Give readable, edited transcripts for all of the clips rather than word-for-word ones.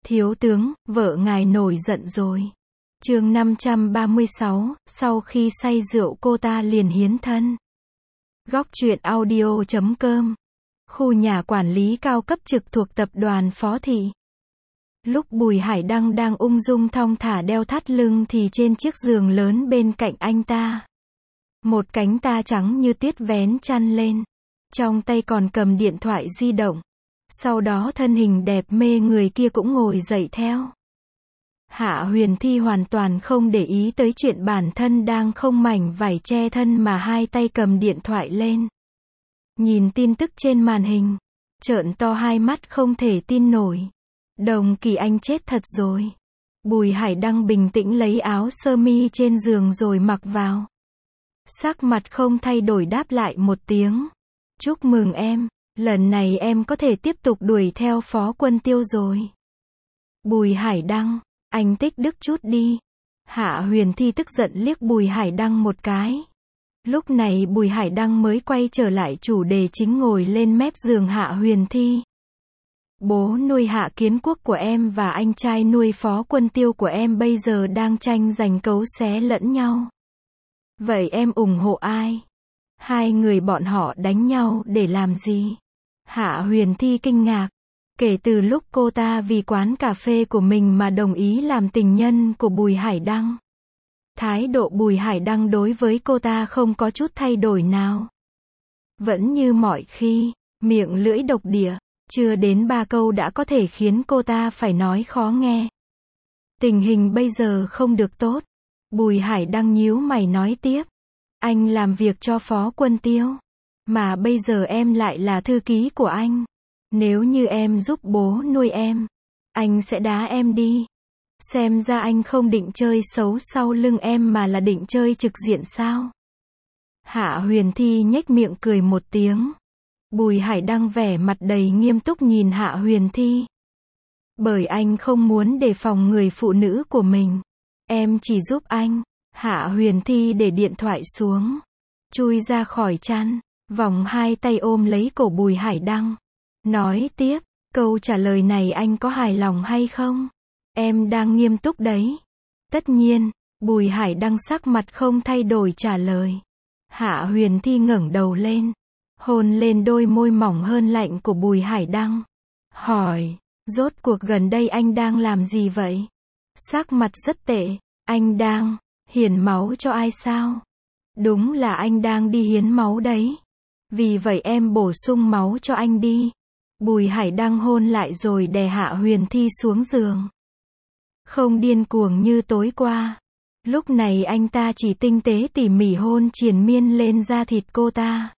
Thiếu tướng, vợ ngài nổi giận rồi. Chương 536, sau khi say rượu cô ta liền hiến thân. Góc truyện audio.com. Khu nhà quản lý cao cấp trực thuộc tập đoàn Phó Thị. Lúc Bùi Hải Đăng đang ung dung thong thả đeo thắt lưng thì trên chiếc giường lớn bên cạnh anh ta, một cánh ta trắng như tuyết vén chăn lên, trong tay còn cầm điện thoại di động. Sau đó thân hình đẹp mê người kia cũng ngồi dậy theo. Hạ Huyền Thi hoàn toàn không để ý tới chuyện bản thân đang không mảnh vải che thân mà hai tay cầm điện thoại lên. Nhìn tin tức trên màn hình, trợn to hai mắt không thể tin nổi. Đồng Kỳ anh chết thật rồi. Bùi Hải Đăng bình tĩnh lấy áo sơ mi trên giường rồi mặc vào. Sắc mặt không thay đổi đáp lại một tiếng. Chúc mừng em, lần này em có thể tiếp tục đuổi theo Phó Quân Tiêu rồi. Bùi Hải Đăng, anh tích đức chút đi. Hạ Huyền Thi tức giận liếc Bùi Hải Đăng một cái. Lúc này Bùi Hải Đăng mới quay trở lại chủ đề chính, ngồi lên mép giường Hạ Huyền Thi. Bố nuôi Hạ Kiến Quốc của em và anh trai nuôi Phó Quân Tiêu của em bây giờ đang tranh giành cấu xé lẫn nhau. Vậy em ủng hộ ai? Hai người bọn họ đánh nhau để làm gì? Hạ Huyền Thi kinh ngạc. Kể từ lúc cô ta vì quán cà phê của mình mà đồng ý làm tình nhân của Bùi Hải Đăng, thái độ Bùi Hải Đăng đối với cô ta không có chút thay đổi nào. Vẫn như mọi khi, miệng lưỡi độc địa, chưa đến 3 câu đã có thể khiến cô ta phải nói khó nghe. Tình hình bây giờ không được tốt. Bùi Hải Đăng nhíu mày nói tiếp. Anh làm việc cho Phó Quân Tiêu, mà bây giờ em lại là thư ký của anh. Nếu như em giúp bố nuôi em, anh sẽ đá em đi. Xem ra anh không định chơi xấu sau lưng em mà là định chơi trực diện sao? Hạ Huyền Thi nhếch miệng cười một tiếng. Bùi Hải Đăng vẻ mặt đầy nghiêm túc nhìn Hạ Huyền Thi. Bởi anh không muốn đề phòng người phụ nữ của mình. Em chỉ giúp anh. Hạ Huyền Thi để điện thoại xuống, chui ra khỏi chăn, vòng hai tay ôm lấy cổ Bùi Hải Đăng. Nói tiếp, câu trả lời này anh có hài lòng hay không? Em đang nghiêm túc đấy. Tất nhiên, Bùi Hải Đăng sắc mặt không thay đổi trả lời. Hạ Huyền Thi ngẩng đầu lên, hôn lên đôi môi mỏng hơn lạnh của Bùi Hải Đăng. Hỏi, rốt cuộc gần đây anh đang làm gì vậy? Sắc mặt rất tệ, anh đang hiến máu cho ai sao? Đúng là anh đang đi hiến máu đấy. Vì vậy em bổ sung máu cho anh đi. Bùi Hải Đăng hôn lại rồi đè Hạ Huyền Thi xuống giường. Không điên cuồng như tối qua. Lúc này anh ta chỉ tinh tế tỉ mỉ hôn triền miên lên da thịt cô ta.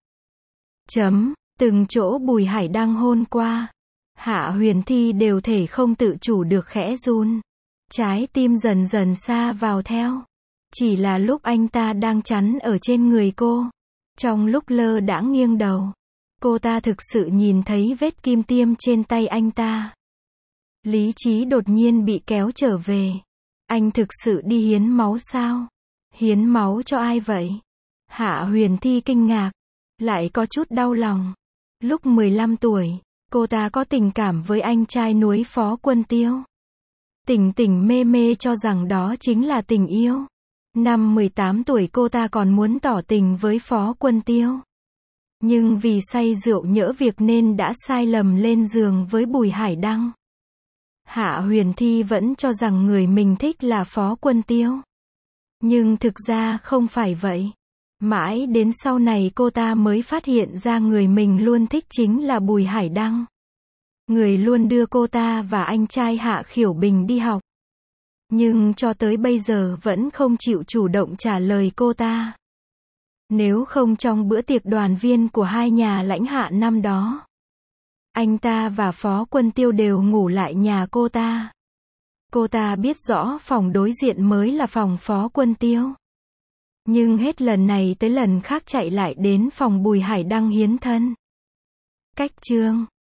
Từng chỗ Bùi Hải Đăng hôn qua, Hạ Huyền Thi đều thể không tự chủ được khẽ run. Trái tim dần dần sa vào theo. Chỉ là lúc anh ta đang chắn ở trên người cô, trong lúc lơ đãng nghiêng đầu, cô ta thực sự nhìn thấy vết kim tiêm trên tay anh ta. Lý trí đột nhiên bị kéo trở về. Anh thực sự đi hiến máu sao? Hiến máu cho ai vậy? Hạ Huyền Thi kinh ngạc, lại có chút đau lòng. Lúc 15 tuổi, cô ta có tình cảm với anh trai nuôi Phó Quân Tiêu. Tỉnh mê mê cho rằng đó chính là tình yêu. Năm 18 tuổi cô ta còn muốn tỏ tình với Phó Quân Tiêu. Nhưng vì say rượu nhỡ việc nên đã sai lầm lên giường với Bùi Hải Đăng. Hạ Huyền Thi vẫn cho rằng người mình thích là Phó Quân Tiêu. Nhưng thực ra không phải vậy. Mãi đến sau này cô ta mới phát hiện ra người mình luôn thích chính là Bùi Hải Đăng. Người luôn đưa cô ta và anh trai Hạ Khiểu Bình đi học. Nhưng cho tới bây giờ vẫn không chịu chủ động trả lời cô ta. Nếu không trong bữa tiệc đoàn viên của hai nhà lãnh hạ năm đó, anh ta và Phó Quân Tiêu đều ngủ lại nhà cô ta. Cô ta biết rõ phòng đối diện mới là phòng Phó Quân Tiêu. Nhưng hết lần này tới lần khác chạy lại đến phòng Bùi Hải Đăng hiến thân. Cách chương